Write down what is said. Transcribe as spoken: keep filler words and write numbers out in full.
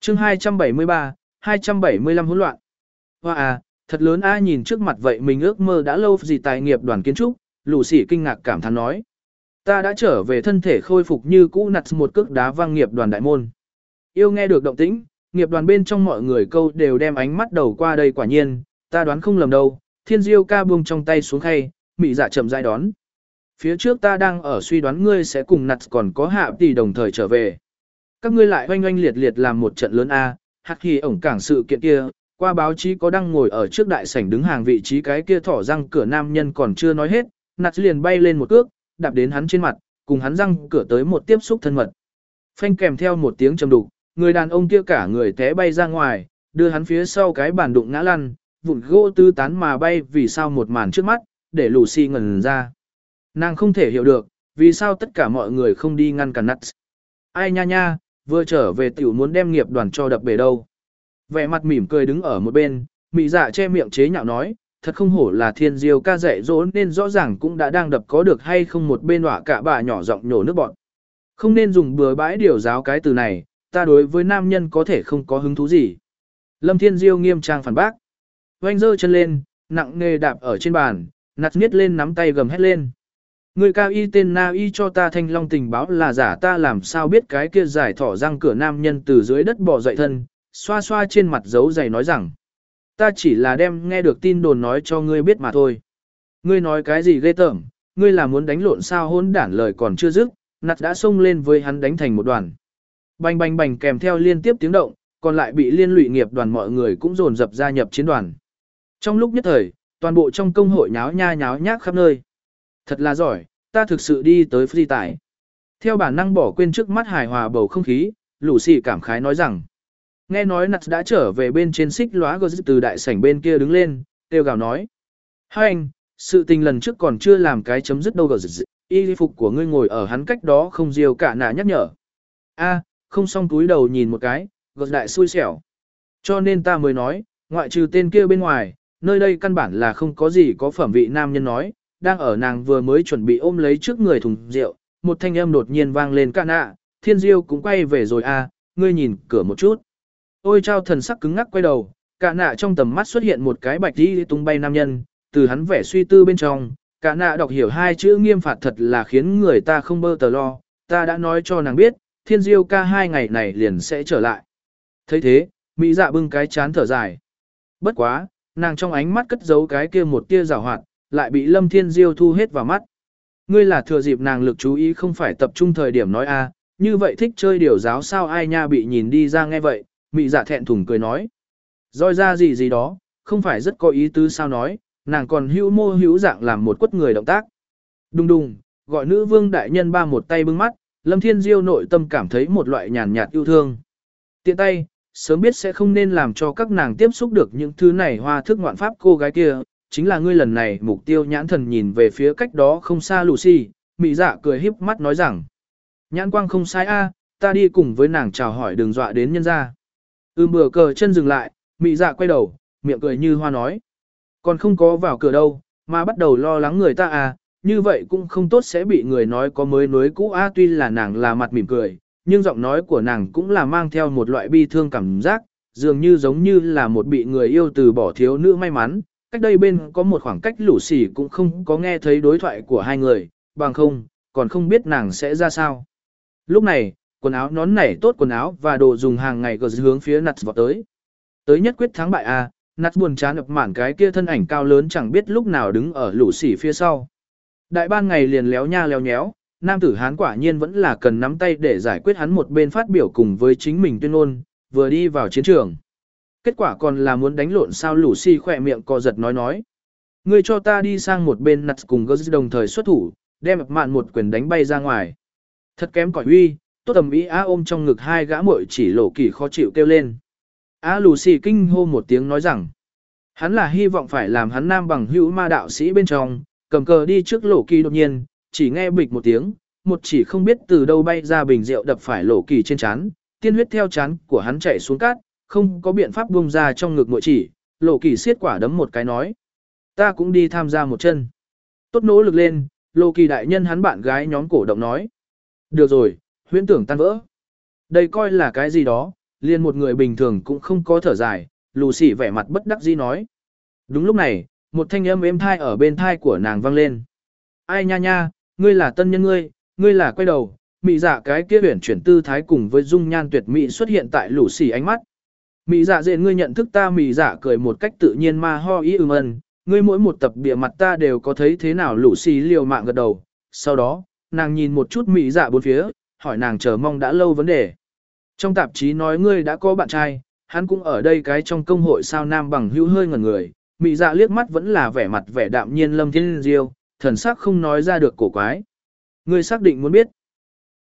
chương hai trăm bảy mươi ba, hai trăm bảy mươi lăm hỗn loạn. Hoa à, thật lớn a, nhìn trước mặt vậy mình ước mơ đã lâu gì tài nghiệp đoàn kiến trúc, lũ sỉ kinh ngạc cảm thán nói. Ta đã trở về thân thể khôi phục như cũ, nặt một cước đá văng nghiệp đoàn đại môn. Yêu nghe được động tĩnh, nghiệp đoàn bên trong mọi người câu đều đem ánh mắt đầu qua đây, quả nhiên, ta đoán không lầm đâu. Thiên Diêu ca buông trong tay xuống khay, mị dạ chậm rãi đón. Phía trước ta đang ở suy đoán ngươi sẽ cùng nặt còn có hạ tỷ đồng thời trở về. Các ngươi lại oanh oanh liệt liệt làm một trận lớn a, hắc khi ổng cảng sự kiện kia, qua báo chí có đăng ngồi ở trước đại sảnh đứng hàng vị trí cái kia thỏ răng cửa nam nhân còn chưa nói hết, nặt liền bay lên một cước, đạp đến hắn trên mặt, cùng hắn răng cửa tới một tiếp xúc thân mật. Phanh kèm theo một tiếng trầm đục, người đàn ông kia cả người té bay ra ngoài, đưa hắn phía sau cái bàn đụng ngã lăn, vụn gỗ tứ tán mà bay, vì sao một màn trước mắt, để Lucy ngẩn ra. Nàng không thể hiểu được, vì sao tất cả mọi người không đi ngăn cản nặt. Ai nha nha, vừa trở về tiểu muốn đem nghiệp đoàn cho đập bể đâu. Vẻ mặt mỉm cười đứng ở một bên, mị dạ che miệng chế nhạo nói, thật không hổ là Thiên Diêu ca dạy dỗ, nên rõ ràng cũng đã đang đập có được hay không. Một bên họa cả bà nhỏ giọng nhổ nước bọn. Không nên dùng bừa bãi điều giáo cái từ này, ta đối với nam nhân có thể không có hứng thú gì. Lâm Thiên Diêu nghiêm trang phản bác. Oanh giơ chân lên, nặng nề đạp ở trên bàn, nặt miết lên nắm tay gầm hét lên. Người cao y tên na y cho ta thanh long tình báo là giả, ta làm sao biết cái kia giải thỏ răng cửa nam nhân từ dưới đất bò dậy thân, xoa xoa trên mặt dấu giày nói rằng. Ta chỉ là đem nghe được tin đồn nói cho ngươi biết mà thôi. Ngươi nói cái gì ghê tởm, ngươi là muốn đánh lộn sao, hỗn đản, lời còn chưa dứt, nặt đã xông lên với hắn đánh thành một đoàn. Bành bành bành kèm theo liên tiếp tiếng động, còn lại bị liên lụy nghiệp đoàn mọi người cũng dồn dập gia nhập chiến đoàn. Trong lúc nhất thời, toàn bộ trong công hội nháo nha nháo nhác khắp nơi. Thật là giỏi, ta thực sự đi tới phi tải. Theo bản năng bỏ quên trước mắt hài hòa bầu không khí, lũ xì cảm khái nói rằng. Nghe nói nặt đã trở về bên trên xích lóa gờ từ đại sảnh bên kia đứng lên, kêu gào nói. Hai anh, sự tình lần trước còn chưa làm cái chấm dứt đâu gờ y phục của ngươi ngồi ở hắn cách đó không diêu cả nạ nhắc nhở. A, không xong, túi đầu nhìn một cái, gờ đại xui xẻo. Cho nên ta mới nói, ngoại trừ tên kia bên ngoài, nơi đây căn bản là không có gì có phẩm vị. Nam nhân nói, đang ở nàng vừa mới chuẩn bị ôm lấy trước người thùng rượu, một thanh âm đột nhiên vang lên, cả nạ, Thiên Diêu cũng quay về rồi a, ngươi nhìn cửa một chút. Ôi chao, thần sắc cứng ngắc quay đầu, cả nạ trong tầm mắt xuất hiện một cái bạch đi tung bay nam nhân, từ hắn vẻ suy tư bên trong, cả nạ đọc hiểu hai chữ nghiêm phạt, thật là khiến người ta không bơ tờ lo, ta đã nói cho nàng biết, Thiên Diêu ca hai ngày này liền sẽ trở lại. Thấy thế, mỹ dạ bưng cái chán thở dài. Bất quá, nàng trong ánh mắt cất giấu cái kia một tia giảo hoạt, lại bị Lâm Thiên Diêu thu hết vào mắt. Ngươi là thừa dịp nàng lực chú ý không phải tập trung thời điểm nói a, như vậy thích chơi điều giáo sao? Ai nha, bị nhìn đi ra nghe vậy, mị dạ thẹn thùng cười nói. Roi ra gì gì đó, không phải rất có ý tứ sao? Nói, nàng còn hữu mô hữu dạng làm một quất người động tác. Đùng đùng, gọi nữ vương đại nhân ba một tay bưng mắt, Lâm Thiên Diêu nội tâm cảm thấy một loại nhàn nhạt yêu thương. Tiện tay, sớm biết sẽ không nên làm cho các nàng tiếp xúc được những thứ này hoa thức ngoạn pháp. Cô gái kia, chính là ngươi lần này mục tiêu. Nhãn thần nhìn về phía cách đó không xa Lucy, mị dạ cười híp mắt nói rằng. Nhãn quang không sai a, ta đi cùng với nàng chào hỏi, đừng dọa đến nhân gia. Ưm bừa cờ chân dừng lại, mị dạ quay đầu, miệng cười như hoa nói. Còn không có vào cửa đâu, mà bắt đầu lo lắng người ta à, như vậy cũng không tốt, sẽ bị người nói có mới nối cũ a. Tuy là nàng là mặt mỉm cười, nhưng giọng nói của nàng cũng là mang theo một loại bi thương cảm giác, dường như giống như là một bị người yêu từ bỏ thiếu nữ may mắn. Cách đây bên có một khoảng cách, lũ xỉ cũng không có nghe thấy đối thoại của hai người, bằng không, còn không biết nàng sẽ ra sao. Lúc này, quần áo nón nảy tốt quần áo và đồ dùng hàng ngày gờ hướng phía nặt vọt tới. Tới nhất quyết thắng bại a, nặt buồn chán ập mản cái kia thân ảnh cao lớn chẳng biết lúc nào đứng ở lũ xỉ phía sau. Đại ban ngày liền léo nha léo nhéo, nam tử Hán quả nhiên vẫn là cần nắm tay để giải quyết. Hắn một bên phát biểu cùng với chính mình tuyên ngôn, vừa đi vào chiến trường. Kết quả còn là muốn đánh lộn sao? Lũ xỉ khỏe miệng co giật nói nói. Ngươi cho ta đi sang một bên. Nặt cùng gờ đồng thời xuất thủ, đem ập mạn một quyền đánh bay ra ngoài. Thật kém cỏi uy, tốt tầm ý á, ôm trong ngực hai gã muội chỉ lộ kỳ khó chịu kêu lên. Á lù xì kinh hô một tiếng nói rằng, hắn là hy vọng phải làm hắn nam bằng hữu ma đạo sĩ bên trong, cầm cờ đi trước lộ kỳ. Đột nhiên, chỉ nghe bịch một tiếng, một chỉ không biết từ đâu bay ra bình rượu đập phải lộ kỳ trên trán, tiên huyết theo trán của hắn chảy xuống cát, không có biện pháp buông ra trong ngực muội chỉ, lộ kỳ siết quả đấm một cái nói. Ta cũng đi tham gia một chân. Tốt nỗ lực lên, lộ kỳ đại nhân, hắn bạn gái nhóm cổ động nói. Được rồi, huyễn tưởng tan vỡ. Đây coi là cái gì đó, liền một người bình thường cũng không có thở dài, Lucy vẻ mặt bất đắc dĩ nói. Đúng lúc này, một thanh âm êm thai ở bên thai của nàng vang lên. Ai nha nha, ngươi là tân nhân ngươi, ngươi là quay đầu, mị dạ cái kia huyển chuyển tư thái cùng với dung nhan tuyệt mỹ xuất hiện tại Lucy ánh mắt. Mị dạ dện ngươi nhận thức ta, mị dạ cười một cách tự nhiên ma ho ý ưm ân, ngươi mỗi một tập bìa mặt ta đều có thấy thế nào. Lucy liều mạng gật đầu, sau đó, nàng nhìn một chút mị dạ bốn phía, hỏi nàng chờ mong đã lâu vấn đề. Trong tạp chí nói ngươi đã có bạn trai, hắn cũng ở đây cái trong công hội sao nam bằng hữu hơi ngẩn người, mị dạ liếc mắt vẫn là vẻ mặt vẻ đạm nhiên Lâm Thiên Diêu, thần sắc không nói ra được cổ quái. Ngươi xác định muốn biết.